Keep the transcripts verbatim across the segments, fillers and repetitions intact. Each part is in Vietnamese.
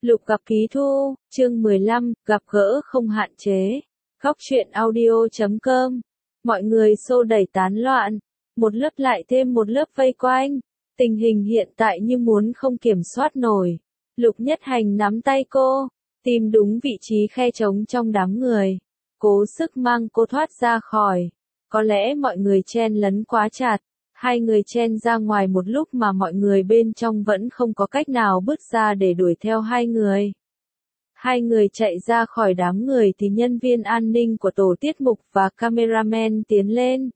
Lục gặp Ký Thu, chương mười lăm, gặp gỡ không hạn chế. Góc truyện audio chấm com. Mọi người xô đẩy tán loạn, một lớp lại thêm một lớp vây quanh. Tình hình hiện tại như muốn không kiểm soát nổi. Lục Nhất Hành nắm tay cô, tìm đúng vị trí khe trống trong đám người. Cố sức mang cô thoát ra khỏi. Có lẽ mọi người chen lấn quá chặt. Hai người chen ra ngoài một lúc mà mọi người bên trong vẫn không có cách nào bước ra để đuổi theo hai người. Hai người chạy ra khỏi đám người thì nhân viên an ninh của tổ tiết mục và cameraman tiến lên.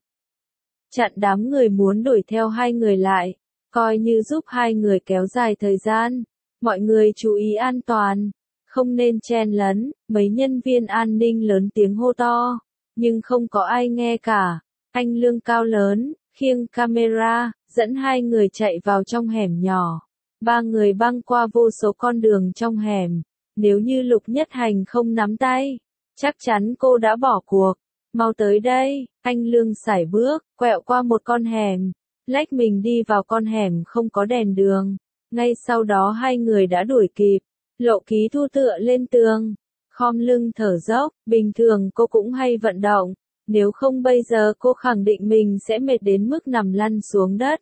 Chặn đám người muốn đuổi theo hai người lại, coi như giúp hai người kéo dài thời gian. Mọi người chú ý an toàn, không nên chen lấn, mấy nhân viên an ninh lớn tiếng hô to, nhưng không có ai nghe cả. Anh Lương cao lớn, khiêng camera, dẫn hai người chạy vào trong hẻm nhỏ. Ba người băng qua vô số con đường trong hẻm. Nếu như Lục Nhất Hành không nắm tay, chắc chắn cô đã bỏ cuộc. Mau tới đây, anh Lương sải bước, quẹo qua một con hẻm, lách mình đi vào con hẻm không có đèn đường. Ngay sau đó hai người đã đuổi kịp. Lộ Ký Thu tựa lên tường, khom lưng thở dốc, bình thường cô cũng hay vận động. Nếu không bây giờ cô khẳng định mình sẽ mệt đến mức nằm lăn xuống đất.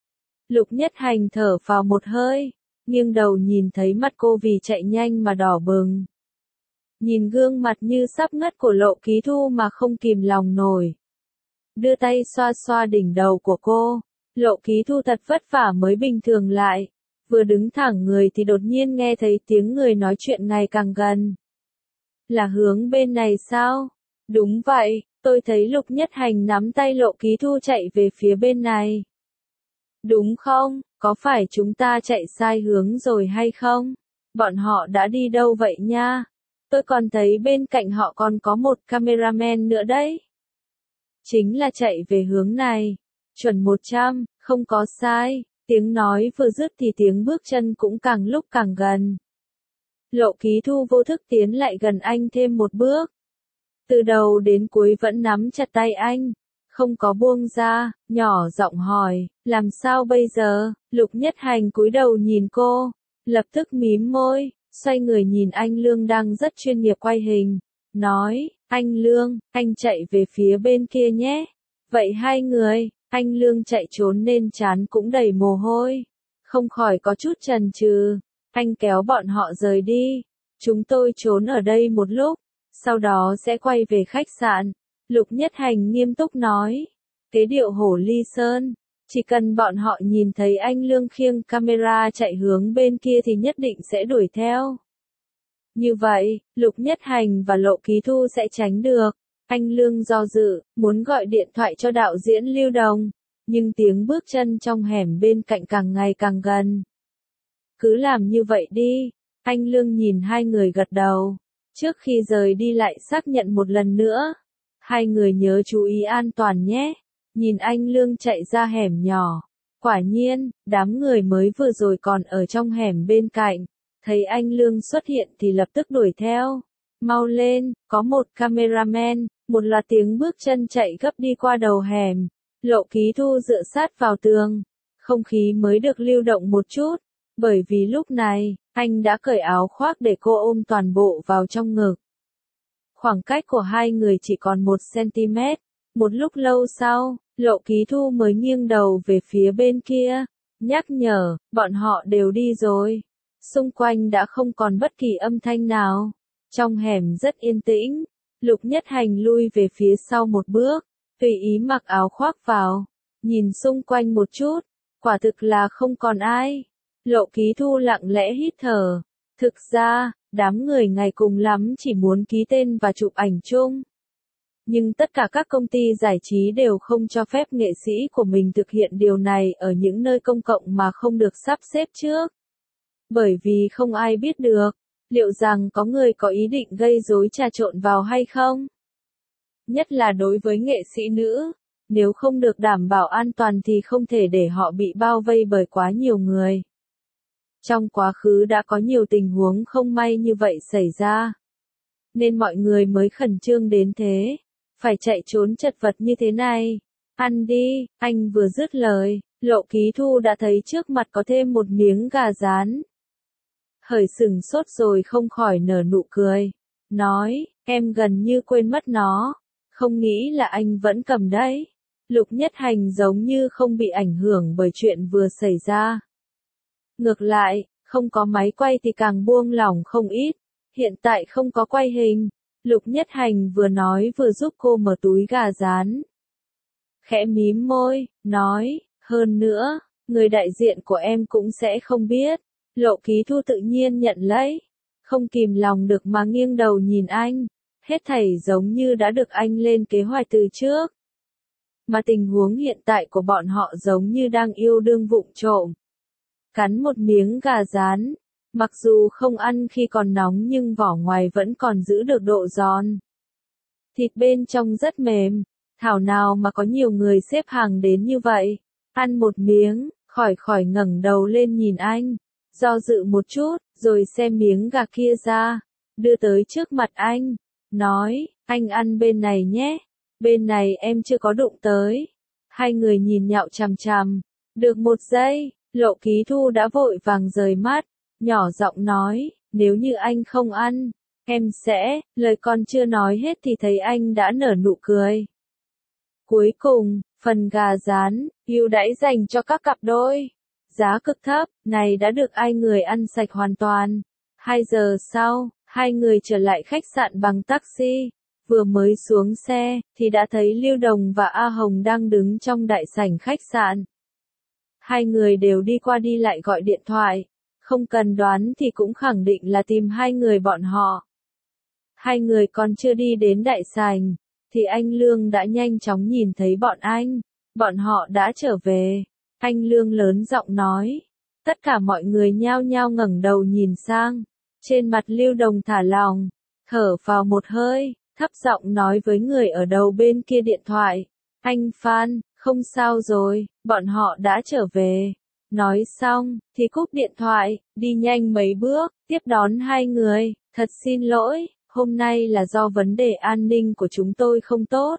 Lục Nhất Hành thở vào một hơi, nghiêng đầu nhìn thấy mắt cô vì chạy nhanh mà đỏ bừng. Nhìn gương mặt như sắp ngất của Lộ Ký Thu mà không kìm lòng nổi. Đưa tay xoa xoa đỉnh đầu của cô, Lộ Ký Thu thật vất vả mới bình thường lại. Vừa đứng thẳng người thì đột nhiên nghe thấy tiếng người nói chuyện ngày càng gần. Là hướng bên này sao? Đúng vậy. Tôi thấy Lục Nhất Hành nắm tay Lộ Ký Thu chạy về phía bên này. Đúng không? Có phải chúng ta chạy sai hướng rồi hay không? Bọn họ đã đi đâu vậy nha? Tôi còn thấy bên cạnh họ còn có một cameraman nữa đấy. Chính là chạy về hướng này. Chuẩn một trăm, không có sai. Tiếng nói vừa dứt thì tiếng bước chân cũng càng lúc càng gần. Lộ Ký Thu vô thức tiến lại gần anh thêm một bước. Từ đầu đến cuối vẫn nắm chặt tay anh, không có buông ra, nhỏ giọng hỏi, làm sao bây giờ? Lục Nhất Hành cúi đầu nhìn cô, lập tức mím môi, xoay người nhìn anh Lương đang rất chuyên nghiệp quay hình, nói, anh Lương, anh chạy về phía bên kia nhé. Vậy hai người, anh Lương chạy trốn nên trán cũng đầy mồ hôi, không khỏi có chút chần chừ. Anh kéo bọn họ rời đi, chúng tôi trốn ở đây một lúc. Sau đó sẽ quay về khách sạn. Lục Nhất Hành nghiêm túc nói. Kế điệu hổ ly sơn. Chỉ cần bọn họ nhìn thấy anh Lương khiêng camera chạy hướng bên kia thì nhất định sẽ đuổi theo. Như vậy, Lục Nhất Hành và Lộ Ký Thu sẽ tránh được. Anh Lương do dự, muốn gọi điện thoại cho đạo diễn Lưu Đồng. Nhưng tiếng bước chân trong hẻm bên cạnh càng ngày càng gần. Cứ làm như vậy đi. Anh Lương nhìn hai người gật đầu. Trước khi rời đi lại xác nhận một lần nữa. Hai người nhớ chú ý an toàn nhé. Nhìn anh Lương chạy ra hẻm nhỏ. Quả nhiên, đám người mới vừa rồi còn ở trong hẻm bên cạnh. Thấy anh Lương xuất hiện thì lập tức đuổi theo. Mau lên, có một cameraman. Một loạt tiếng bước chân chạy gấp đi qua đầu hẻm. Lộ Ký Thu dựa sát vào tường. Không khí mới được lưu động một chút. Bởi vì lúc này, anh đã cởi áo khoác để cô ôm toàn bộ vào trong ngực. Khoảng cách của hai người chỉ còn một xăng-ti-mét. Một lúc lâu sau, Lộ Ký Thu mới nghiêng đầu về phía bên kia. Nhắc nhở, bọn họ đều đi rồi. Xung quanh đã không còn bất kỳ âm thanh nào. Trong hẻm rất yên tĩnh. Lục Nhất Hành lui về phía sau một bước. Tùy ý mặc áo khoác vào. Nhìn xung quanh một chút. Quả thực là không còn ai. Lộ Ký Thu lặng lẽ hít thở. Thực ra, đám người ngày cùng lắm chỉ muốn ký tên và chụp ảnh chung. Nhưng tất cả các công ty giải trí đều không cho phép nghệ sĩ của mình thực hiện điều này ở những nơi công cộng mà không được sắp xếp trước. Bởi vì không ai biết được, liệu rằng có người có ý định gây rối trà trộn vào hay không? Nhất là đối với nghệ sĩ nữ, nếu không được đảm bảo an toàn thì không thể để họ bị bao vây bởi quá nhiều người. Trong quá khứ đã có nhiều tình huống không may như vậy xảy ra. Nên mọi người mới khẩn trương đến thế. Phải chạy trốn chật vật như thế này. Ăn đi, anh vừa dứt lời. Lộ Ký Thu đã thấy trước mặt có thêm một miếng gà rán. Khởi sừng sốt rồi không khỏi nở nụ cười. Nói, em gần như quên mất nó. Không nghĩ là anh vẫn cầm đấy. Lục Nhất Hành giống như không bị ảnh hưởng bởi chuyện vừa xảy ra. Ngược lại, không có máy quay thì càng buông lỏng không ít. Hiện tại không có quay hình. Lục Nhất Hành vừa nói vừa giúp cô mở túi gà rán. Khẽ mím môi, nói, hơn nữa, người đại diện của em cũng sẽ không biết. Lộ Ký Thu tự nhiên nhận lấy. Không kìm lòng được mà nghiêng đầu nhìn anh. Hết thảy giống như đã được anh lên kế hoạch từ trước. Mà tình huống hiện tại của bọn họ giống như đang yêu đương vụng trộm. Cắn một miếng gà rán. Mặc dù không ăn khi còn nóng nhưng vỏ ngoài vẫn còn giữ được độ giòn. Thịt bên trong rất mềm. Thảo nào mà có nhiều người xếp hàng đến như vậy. Ăn một miếng, khỏi khỏi ngẩng đầu lên nhìn anh. Do dự một chút, rồi xem miếng gà kia ra. Đưa tới trước mặt anh. Nói, anh ăn bên này nhé. Bên này em chưa có đụng tới. Hai người nhìn nhạo chằm chằm. Được một giây, Lộ Ký Thu đã vội vàng rời mắt. Nhỏ giọng nói, nếu như anh không ăn, em sẽ, lời con chưa nói hết thì thấy anh đã nở nụ cười. Cuối cùng, phần gà rán, ưu đãi dành cho các cặp đôi. Giá cực thấp, này đã được hai người ăn sạch hoàn toàn. Hai giờ sau, hai người trở lại khách sạn bằng taxi. Vừa mới xuống xe, thì đã thấy Lưu Đồng và A Hồng đang đứng trong đại sảnh khách sạn. Hai người đều đi qua đi lại gọi điện thoại. Không cần đoán thì cũng khẳng định là tìm hai người bọn họ. Hai người còn chưa đi đến đại sảnh, thì anh Lương đã nhanh chóng nhìn thấy bọn anh. Bọn họ đã trở về. Anh Lương lớn giọng nói. Tất cả mọi người nhao nhao ngẩng đầu nhìn sang. Trên mặt Lưu Đồng thả lỏng, thở vào một hơi, thấp giọng nói với người ở đầu bên kia điện thoại. Anh Phan, không sao rồi, bọn họ đã trở về. Nói xong, thì cúp điện thoại, đi nhanh mấy bước, tiếp đón hai người. Thật xin lỗi, hôm nay là do vấn đề an ninh của chúng tôi không tốt.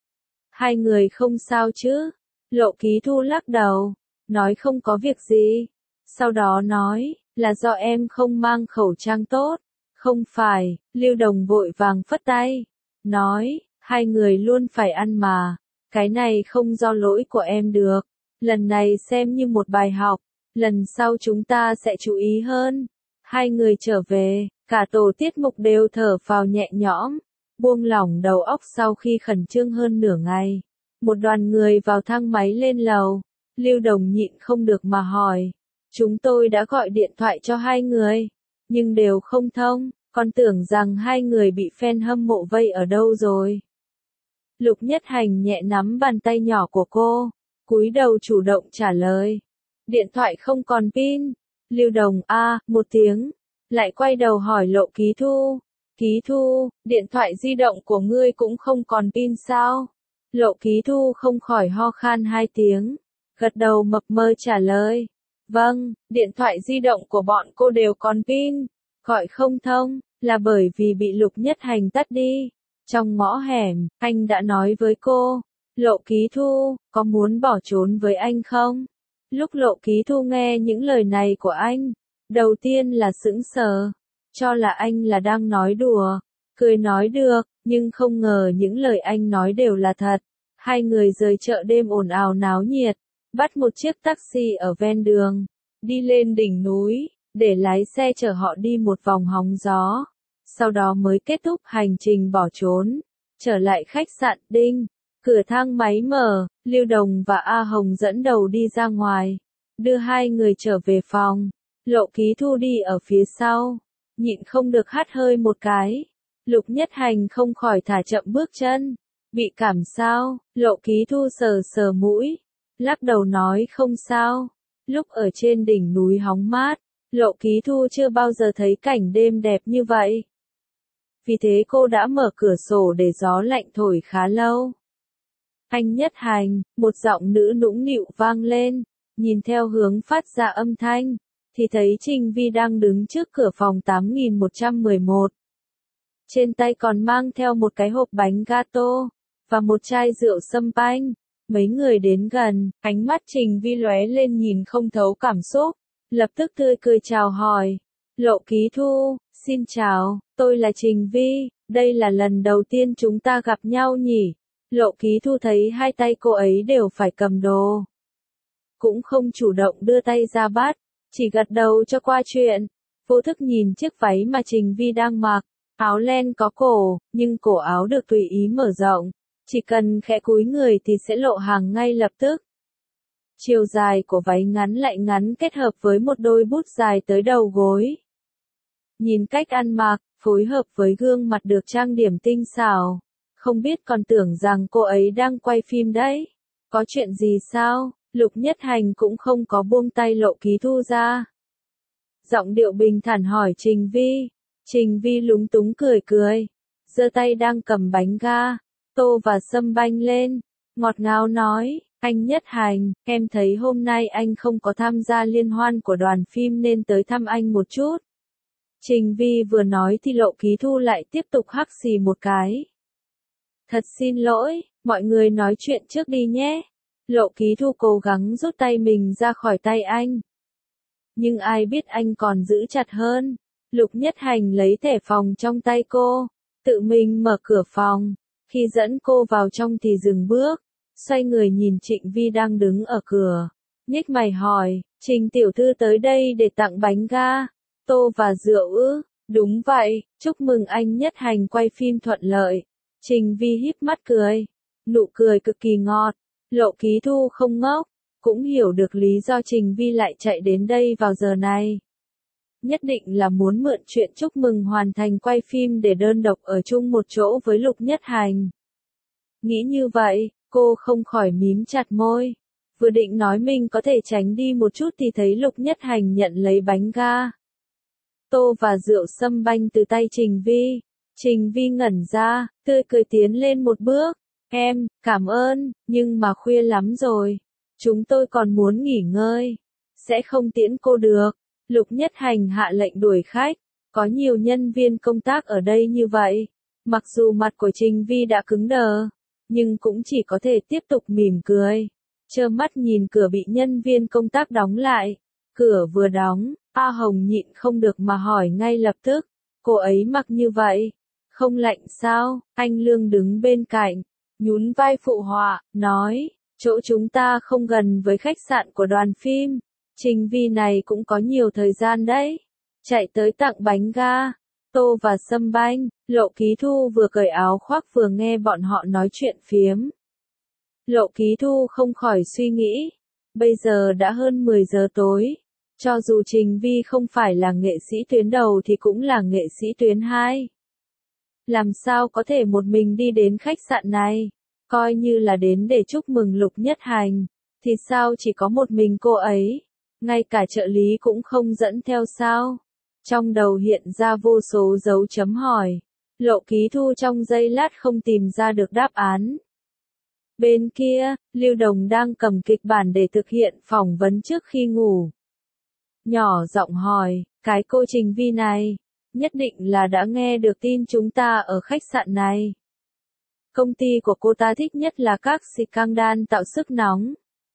Hai người không sao chứ? Lộ Ký Thu lắc đầu, nói không có việc gì. Sau đó nói, là do em không mang khẩu trang tốt. Không phải, Lưu Đồng vội vàng phất tay. Nói, hai người luôn phải ăn mà. Cái này không do lỗi của em được. Lần này xem như một bài học. Lần sau chúng ta sẽ chú ý hơn. Hai người trở về, cả tổ tiết mục đều thở phào nhẹ nhõm. Buông lỏng đầu óc sau khi khẩn trương hơn nửa ngày. Một đoàn người vào thang máy lên lầu. Lưu Đồng nhịn không được mà hỏi. Chúng tôi đã gọi điện thoại cho hai người. Nhưng đều không thông. Còn tưởng rằng hai người bị fan hâm mộ vây ở đâu rồi. Lục Nhất Hành nhẹ nắm bàn tay nhỏ của cô. Cúi đầu chủ động trả lời. Điện thoại không còn pin. Lưu Đồng a à, một tiếng. Lại quay đầu hỏi Lộ Ký Thu. Ký Thu, điện thoại di động của ngươi cũng không còn pin sao? Lộ Ký Thu không khỏi ho khan hai tiếng. Gật đầu mập mờ trả lời. Vâng, điện thoại di động của bọn cô đều còn pin. Gọi không thông, là bởi vì bị Lục Nhất Hành tắt đi. Trong ngõ hẻm, anh đã nói với cô. Lộ Ký Thu, có muốn bỏ trốn với anh không? Lúc Lộ Ký Thu nghe những lời này của anh, đầu tiên là sững sờ, cho là anh là đang nói đùa, cười nói được, nhưng không ngờ những lời anh nói đều là thật. Hai người rời chợ đêm ồn ào náo nhiệt, bắt một chiếc taxi ở ven đường, đi lên đỉnh núi, để lái xe chở họ đi một vòng hóng gió. Sau đó mới kết thúc hành trình bỏ trốn, trở lại khách sạn Đinh. Cửa thang máy mở, Lưu Đồng và A Hồng dẫn đầu đi ra ngoài, đưa hai người trở về phòng. Lộ Ký Thu đi ở phía sau, nhịn không được hắt hơi một cái. Lục Nhất Hành không khỏi thả chậm bước chân. Bị cảm sao? Lộ Ký Thu sờ sờ mũi, lắc đầu nói không sao. Lúc ở trên đỉnh núi hóng mát, Lộ Ký Thu chưa bao giờ thấy cảnh đêm đẹp như vậy. Vì thế cô đã mở cửa sổ để gió lạnh thổi khá lâu. Anh Nhất Hành, một giọng nữ nũng nịu vang lên, nhìn theo hướng phát ra âm thanh, thì thấy Trình Vi đang đứng trước cửa phòng tám nghìn một trăm mười một. Trên tay còn mang theo một cái hộp bánh gato, và một chai rượu sâm panh. Mấy người đến gần, ánh mắt Trình Vi lóe lên nhìn không thấu cảm xúc, lập tức tươi cười chào hỏi. Lộ Ký Thu, xin chào, tôi là Trình Vi, đây là lần đầu tiên chúng ta gặp nhau nhỉ. Lộ Ký Thu thấy hai tay cô ấy đều phải cầm đồ. Cũng không chủ động đưa tay ra bắt, chỉ gật đầu cho qua chuyện. Vô thức nhìn chiếc váy mà Trình Vi đang mặc, áo len có cổ, nhưng cổ áo được tùy ý mở rộng. Chỉ cần khẽ cúi người thì sẽ lộ hàng ngay lập tức. Chiều dài của váy ngắn lại ngắn kết hợp với một đôi bút dài tới đầu gối. Nhìn cách ăn mặc, phối hợp với gương mặt được trang điểm tinh xảo. Không biết còn tưởng rằng cô ấy đang quay phim đấy. Có chuyện gì sao? Lục Nhất Hành cũng không có buông tay Lộ Ký Thu ra. Giọng điệu bình thản hỏi Trình Vi. Trình Vi lúng túng cười cười. Giơ tay đang cầm bánh ga, tô và sâm banh lên. Ngọt ngào nói, anh Nhất Hành, em thấy hôm nay anh không có tham gia liên hoan của đoàn phim nên tới thăm anh một chút. Trình Vi vừa nói thì Lộ Ký Thu lại tiếp tục hắc xì một cái. Thật xin lỗi, mọi người nói chuyện trước đi nhé. Lộ Ký Thu cố gắng rút tay mình ra khỏi tay anh. Nhưng ai biết anh còn giữ chặt hơn. Lục Nhất Hành lấy thẻ phòng trong tay cô, tự mình mở cửa phòng. Khi dẫn cô vào trong thì dừng bước, xoay người nhìn Trịnh Vi đang đứng ở cửa. Nhếch mày hỏi, Trình tiểu thư tới đây để tặng bánh ga, tô và rượu ư? Đúng vậy, chúc mừng anh Nhất Hành quay phim thuận lợi. Trình Vi híp mắt cười, nụ cười cực kỳ ngọt. Lộ Ký Thu không ngốc, cũng hiểu được lý do Trình Vi lại chạy đến đây vào giờ này. Nhất định là muốn mượn chuyện chúc mừng hoàn thành quay phim để đơn độc ở chung một chỗ với Lục Nhất Hành. Nghĩ như vậy, cô không khỏi mím chặt môi. Vừa định nói mình có thể tránh đi một chút thì thấy Lục Nhất Hành nhận lấy bánh ga, tô và rượu sâm banh từ tay Trình Vi. Trình Vi ngẩn ra, tươi cười tiến lên một bước. Em, cảm ơn, nhưng mà khuya lắm rồi. Chúng tôi còn muốn nghỉ ngơi. Sẽ không tiễn cô được. Lục Nhất Hành hạ lệnh đuổi khách. Có nhiều nhân viên công tác ở đây như vậy. Mặc dù mặt của Trình Vi đã cứng đờ, nhưng cũng chỉ có thể tiếp tục mỉm cười. Trơ mắt nhìn cửa bị nhân viên công tác đóng lại. Cửa vừa đóng, A Hồng nhịn không được mà hỏi ngay lập tức. Cô ấy mặc như vậy, không lạnh sao? Anh Lương đứng bên cạnh, nhún vai phụ họa, nói, chỗ chúng ta không gần với khách sạn của đoàn phim. Trình Vi này cũng có nhiều thời gian đấy. Chạy tới tặng bánh ga, tô và sâm banh. Lộ Ký Thu vừa cởi áo khoác vừa nghe bọn họ nói chuyện phiếm. Lộ Ký Thu không khỏi suy nghĩ. Bây giờ đã hơn mười giờ tối. Cho dù Trình Vi không phải là nghệ sĩ tuyến đầu thì cũng là nghệ sĩ tuyến hai. Làm sao có thể một mình đi đến khách sạn này? Coi như là đến để chúc mừng Lục Nhất Hành. Thì sao chỉ có một mình cô ấy? Ngay cả trợ lý cũng không dẫn theo sao? Trong đầu hiện ra vô số dấu chấm hỏi. Lộ Ký Thu trong giây lát không tìm ra được đáp án. Bên kia, Lưu Đồng đang cầm kịch bản để thực hiện phỏng vấn trước khi ngủ. Nhỏ giọng hỏi, cái cô Trình Vi này, nhất định là đã nghe được tin chúng ta ở khách sạn này. Công ty của cô ta thích nhất là các scandal tạo sức nóng.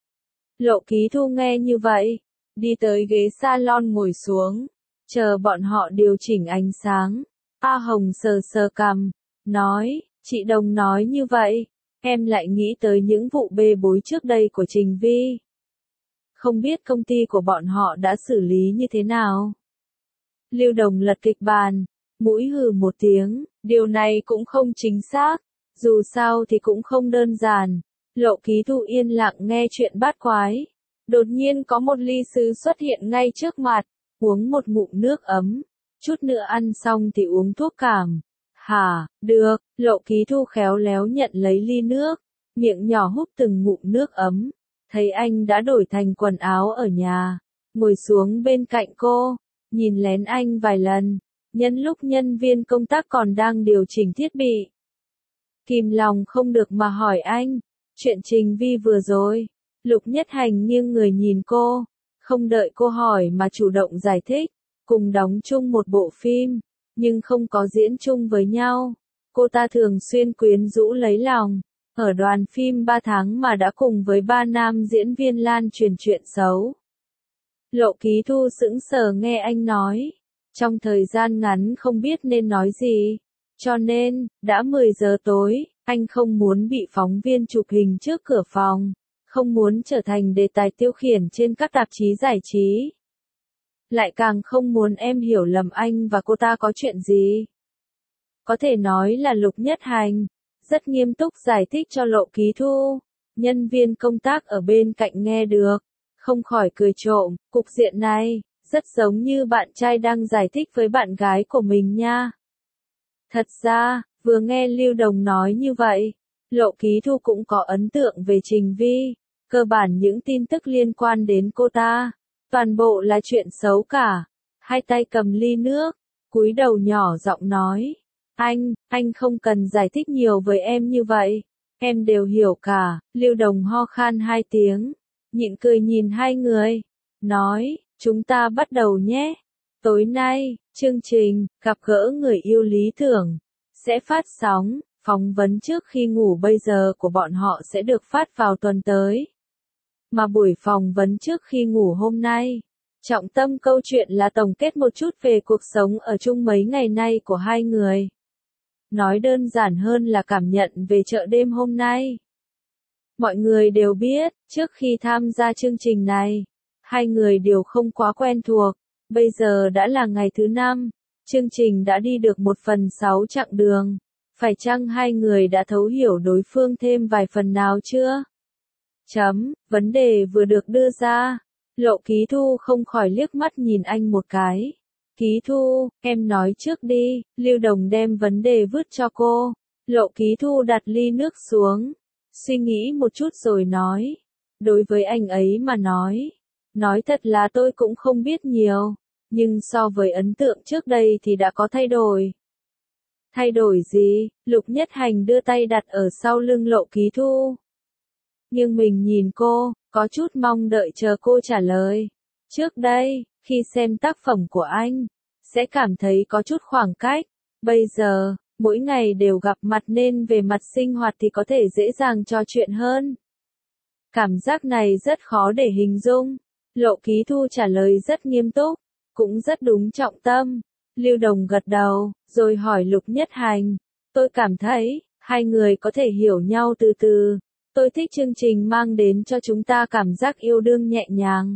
Lộ Ký Thu nghe như vậy, đi tới ghế salon ngồi xuống, chờ bọn họ điều chỉnh ánh sáng. A Hồng sờ sờ cằm, nói, chị Đồng nói như vậy, em lại nghĩ tới những vụ bê bối trước đây của Trình Vi. Không biết công ty của bọn họ đã xử lý như thế nào? Lưu Đồng lật kịch bản, mũi hừ một tiếng, điều này cũng không chính xác, dù sao thì cũng không đơn giản. Lộ Ký Thu yên lặng nghe chuyện bát quái. Đột nhiên có một ly sứ xuất hiện ngay trước mặt, uống một ngụm nước ấm, chút nữa ăn xong thì uống thuốc cảm. Hả, được, Lộ Ký Thu khéo léo nhận lấy ly nước, miệng nhỏ húp từng ngụm nước ấm. Thấy anh đã đổi thành quần áo ở nhà, ngồi xuống bên cạnh cô, nhìn lén anh vài lần, nhân lúc nhân viên công tác còn đang điều chỉnh thiết bị. Kìm lòng không được mà hỏi anh, chuyện Trình Vi vừa rồi. Lục Nhất Hành nghiêng người nhìn cô, không đợi cô hỏi mà chủ động giải thích, cùng đóng chung một bộ phim, nhưng không có diễn chung với nhau. Cô ta thường xuyên quyến rũ lấy lòng. Ở đoàn phim ba tháng mà đã cùng với ba nam diễn viên lan truyền chuyện xấu. Lộ Ký Thu sững sờ nghe anh nói. Trong thời gian ngắn không biết nên nói gì. Cho nên, đã mười giờ tối, anh không muốn bị phóng viên chụp hình trước cửa phòng, không muốn trở thành đề tài tiêu khiển trên các tạp chí giải trí. Lại càng không muốn em hiểu lầm anh và cô ta có chuyện gì. Có thể nói là Lục Nhất Hành rất nghiêm túc giải thích cho Lộ Ký Thu. Nhân viên công tác ở bên cạnh nghe được, không khỏi cười trộm, cục diện này, rất giống như bạn trai đang giải thích với bạn gái của mình nha. Thật ra, vừa nghe Lưu Đồng nói như vậy, Lộ Ký Thu cũng có ấn tượng về Trình Vi, cơ bản những tin tức liên quan đến cô ta, toàn bộ là chuyện xấu cả. Hai tay cầm ly nước, cúi đầu nhỏ giọng nói, anh, anh không cần giải thích nhiều với em như vậy, em đều hiểu cả. Lưu Đồng ho khan hai tiếng, nhịn cười nhìn hai người, nói, chúng ta bắt đầu nhé. Tối nay, chương trình Gặp gỡ người yêu lý tưởng sẽ phát sóng, phỏng vấn trước khi ngủ bây giờ của bọn họ sẽ được phát vào tuần tới. Mà buổi phỏng vấn trước khi ngủ hôm nay, trọng tâm câu chuyện là tổng kết một chút về cuộc sống ở chung mấy ngày nay của hai người. Nói đơn giản hơn là cảm nhận về chợ đêm hôm nay. Mọi người đều biết, trước khi tham gia chương trình này, hai người đều không quá quen thuộc. Bây giờ đã là ngày thứ năm, chương trình đã đi được một phần sáu chặng đường. Phải chăng hai người đã thấu hiểu đối phương thêm vài phần nào chưa? Chấm, vấn đề vừa được đưa ra. Lộ Ký Thu không khỏi liếc mắt nhìn anh một cái. Ký Thu, em nói trước đi. Lưu Đồng đem vấn đề vứt cho cô. Lộ Ký Thu đặt ly nước xuống, suy nghĩ một chút rồi nói. Đối với anh ấy mà nói, nói thật là tôi cũng không biết nhiều, nhưng so với ấn tượng trước đây thì đã có thay đổi. Thay đổi gì? Lục Nhất Hành đưa tay đặt ở sau lưng Lộ Ký Thu. Nhưng mình nhìn cô, có chút mong đợi chờ cô trả lời. Trước đây, khi xem tác phẩm của anh, sẽ cảm thấy có chút khoảng cách. Bây giờ, mỗi ngày đều gặp mặt nên về mặt sinh hoạt thì có thể dễ dàng trò chuyện hơn. Cảm giác này rất khó để hình dung. Lộ Ký Thu trả lời rất nghiêm túc, cũng rất đúng trọng tâm. Lưu Đồng gật đầu, rồi hỏi Lục Nhất Hành. Tôi cảm thấy, hai người có thể hiểu nhau từ từ. Tôi thích chương trình mang đến cho chúng ta cảm giác yêu đương nhẹ nhàng.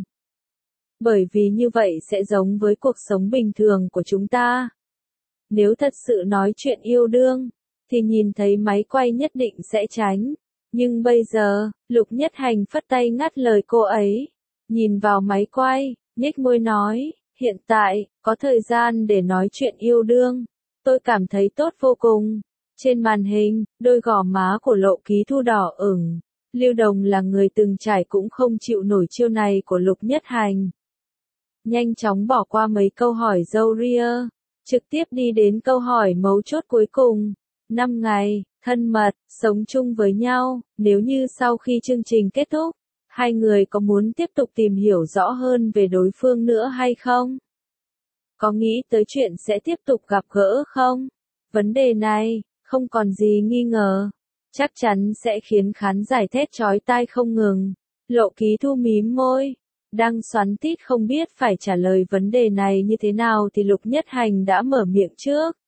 Bởi vì như vậy sẽ giống với cuộc sống bình thường của chúng ta. Nếu thật sự nói chuyện yêu đương, thì nhìn thấy máy quay nhất định sẽ tránh. Nhưng bây giờ, Lục Nhất Hành phất tay ngắt lời cô ấy. Nhìn vào máy quay, nhếch môi nói, hiện tại, có thời gian để nói chuyện yêu đương. Tôi cảm thấy tốt vô cùng. Trên màn hình, đôi gò má của Lộ Ký Thu đỏ ửng. Lưu Đồng là người từng trải cũng không chịu nổi chiêu này của Lục Nhất Hành. Nhanh chóng bỏ qua mấy câu hỏi râu ria, trực tiếp đi đến câu hỏi mấu chốt cuối cùng. Năm ngày, thân mật, sống chung với nhau, nếu như sau khi chương trình kết thúc, hai người có muốn tiếp tục tìm hiểu rõ hơn về đối phương nữa hay không? Có nghĩ tới chuyện sẽ tiếp tục gặp gỡ không? Vấn đề này, không còn gì nghi ngờ, chắc chắn sẽ khiến khán giả thét chói tai không ngừng. Lộ Ký Thu mím môi, đang xoắn tít không biết phải trả lời vấn đề này như thế nào thì Lục Nhất Hành đã mở miệng trước.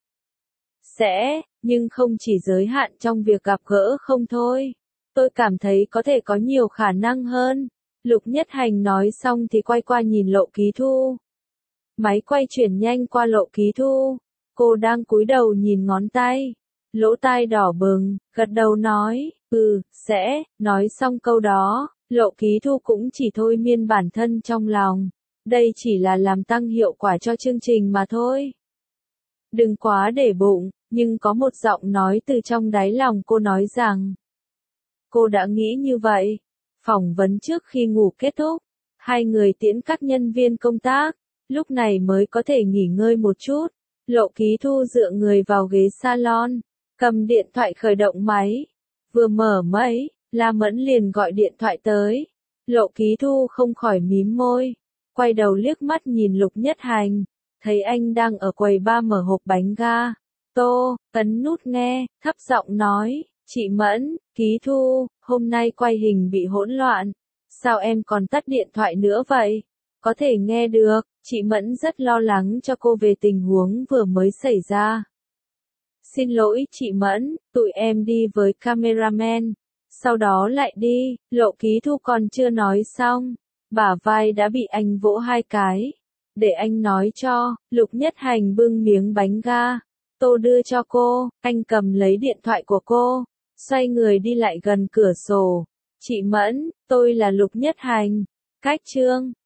Sẽ, nhưng không chỉ giới hạn trong việc gặp gỡ không thôi. Tôi cảm thấy có thể có nhiều khả năng hơn. Lục Nhất Hành nói xong thì quay qua nhìn Lộ Ký Thu. Máy quay chuyển nhanh qua Lộ Ký Thu. Cô đang cúi đầu nhìn ngón tay. Lỗ tai đỏ bừng, gật đầu nói, ừ, sẽ, nói xong câu đó, Lộ Ký Thu cũng chỉ thôi miên bản thân trong lòng. Đây chỉ là làm tăng hiệu quả cho chương trình mà thôi. Đừng quá để bụng, nhưng có một giọng nói từ trong đáy lòng cô nói rằng, cô đã nghĩ như vậy. Phỏng vấn trước khi ngủ kết thúc, hai người tiễn các nhân viên công tác, lúc này mới có thể nghỉ ngơi một chút. Lộ Ký Thu dựa người vào ghế salon, cầm điện thoại khởi động máy. Vừa mở máy, La Mẫn liền gọi điện thoại tới. Lộ Ký Thu không khỏi mím môi, quay đầu liếc mắt nhìn Lục Nhất Hành, thấy anh đang ở quầy ba mở hộp bánh ga. Tô, ấn nút nghe, thấp giọng nói, chị Mẫn, Ký Thu, hôm nay quay hình bị hỗn loạn. Sao em còn tắt điện thoại nữa vậy? Có thể nghe được, Chị Mẫn rất lo lắng cho cô về tình huống vừa mới xảy ra. Xin lỗi chị Mẫn, tụi em đi với cameraman. Sau đó lại đi, Lộ Ký Thu còn chưa nói xong. Bả vai đã bị anh vỗ hai cái. Để anh nói cho, Lục Nhất Hành bưng miếng bánh ga. Tô đưa cho cô, anh cầm lấy điện thoại của cô. Xoay người đi lại gần cửa sổ. Chị Mẫn, tôi là Lục Nhất Hành. Cách chương